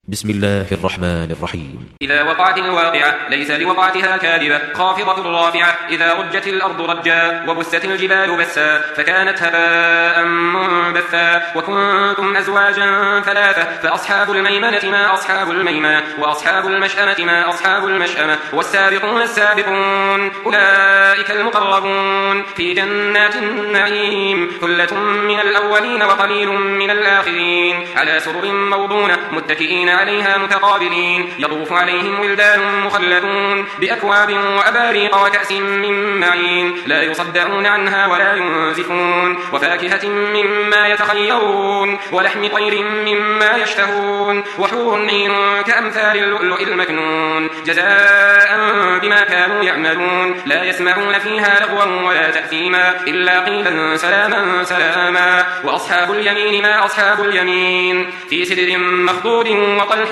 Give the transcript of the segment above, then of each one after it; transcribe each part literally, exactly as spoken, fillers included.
بسم الله الرحمن الرحيم. إذا وقعت الواقعة ليس لوقعتها كاذبة خافضة رافعة إذا رجت الأرض رجا وبست الجبال بسا فكانت هباء منبثا وكنتم أزواجا ثلاثة فأصحاب الميمنة ما أصحاب الميمنة وأصحاب المشأمة ما أصحاب المشأمة والسابقون السابقون أولئك المقربون في جنات النعيم ثلة من الأولين وقليل من الآخرين على سرر موضونة متكئين عليها متقابلين يطوف عليهم ولدان مخلدون بأكواب وأباريق وكأس من معين لا يصدعون عنها ولا ينزفون وفاكهة مما يتخيرون ولحم طير مما يشتهون وحور عين كأمثال اللؤلؤ المكنون جزاء بما كانوا يعملون لا يسمعون فيها لغوا ولا تأثيما إلا قيلا سلاما سلاما وأصحاب اليمين ما أصحاب اليمين في سدر مخضود وطلح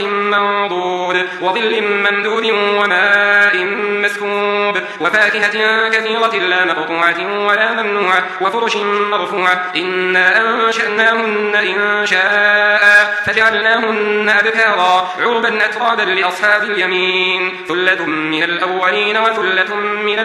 منضود وظل ممدود وماء مسكوب وفاكهة كثيرة لا مقطوعة ولا ممنوعة وفرش مرفوعة إنا أنشأناهن إن شاء فجعلناهن أبكارا عربا أترابا لأصحاب اليمين ثلة من الأولين وثلة من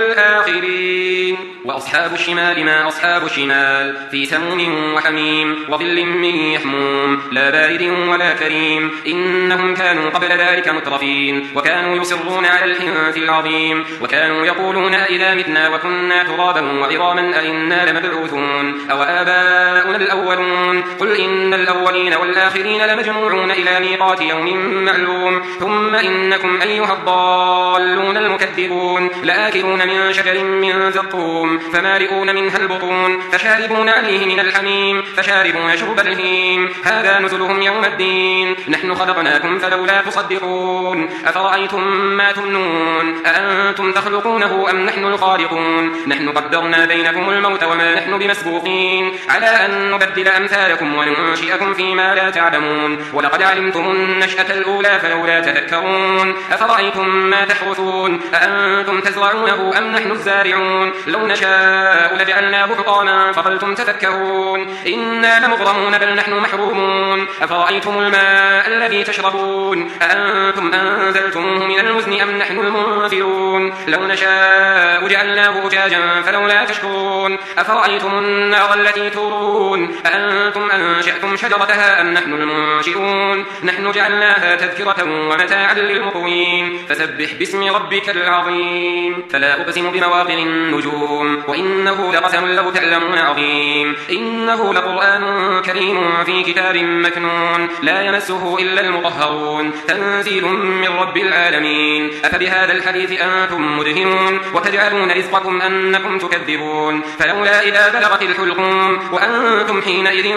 الآخرين وأصحاب الشمال ما أصحاب الشمال في سموم وحميم وظل من يحموم لا بارد ولا كريم إنهم كانوا قبل ذلك مترفين وكانوا يصرون على الحنث العظيم وكانوا يقولون إذا متنا وكنا ترابا وعظاما أئنا لمبعوثون أو آباؤنا الأولون قل إن الأولين والآخرين لمجموعون إلى ميقات يوم معلوم ثم إنكم أيها الضالون المكذبون لآكلون من شجر من زقوم فمالئون منها البطون فشاربون عليه من الحميم فشاربون شرب الهيم هذا نزلهم يوم الدين نحن خلقناكم فلولا تصدقون أفرأيتم ما تمنون أأنتم تخلقونه أم نحن الخالقون نحن قدرنا بينكم الموت وما نحن بمسبوقين على أن نبدل أمثالكم وننشئكم فيما لا تعلمون ولقد علمتم النشأة الأولى فلولا تذكرون أفرأيتم ما تحرثون أأنتم تزرعونه أم نحن الزارعون لو نشاء لجعلناه حطاما فظلتم تفكرون إنا لمغرمون بل نحن محرومون أفرأيتم الماء الذي تشربون أأنتم أنزلتموه من المزن أم نحن المنزلون لو نشاء جعلناه أجاجا فلولا تشكرون أفرأيتم النار التي تورون أأنتم أنشأتم شجرتها أم نحن المنشئون نحن جعلناها تذكرة ومتاعا للمقوين فسبح باسم ربك العظيم فلا أقسم بمواقع النجوم وإنه لقسم لو تعلمون عظيم إنه لقرآن كريم في كتاب مكنون لا يمسه إلا المطهرون تنزيل من رب العالمين أفبهذا الحديث أنتم مدهنون وتجعلون رزقكم أنكم تكذبون فلولا إذا بلغت الحلقوم وأنتم حينئذ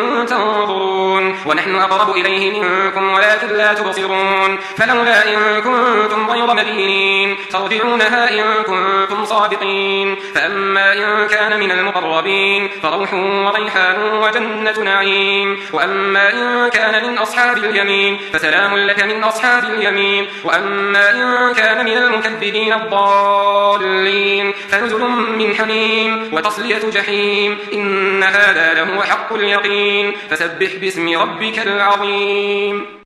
تنظرون ونحن أقرب إليه منكم ولكن لا تبصرون فلولا إن كنتم غير مدينين ترجعونها إن كنتم صادقين فأما إن كان من المقربين فروح وريحان وجنة نعيم وأما إن كان من أصحاب اليمين فسلام لك من أصحاب اليمين وأما إن كان من المكذبين الضالين فنزل من حميم وتصلية جحيم إن هذا لهو حق اليقين فسبح باسم ربك العظيم.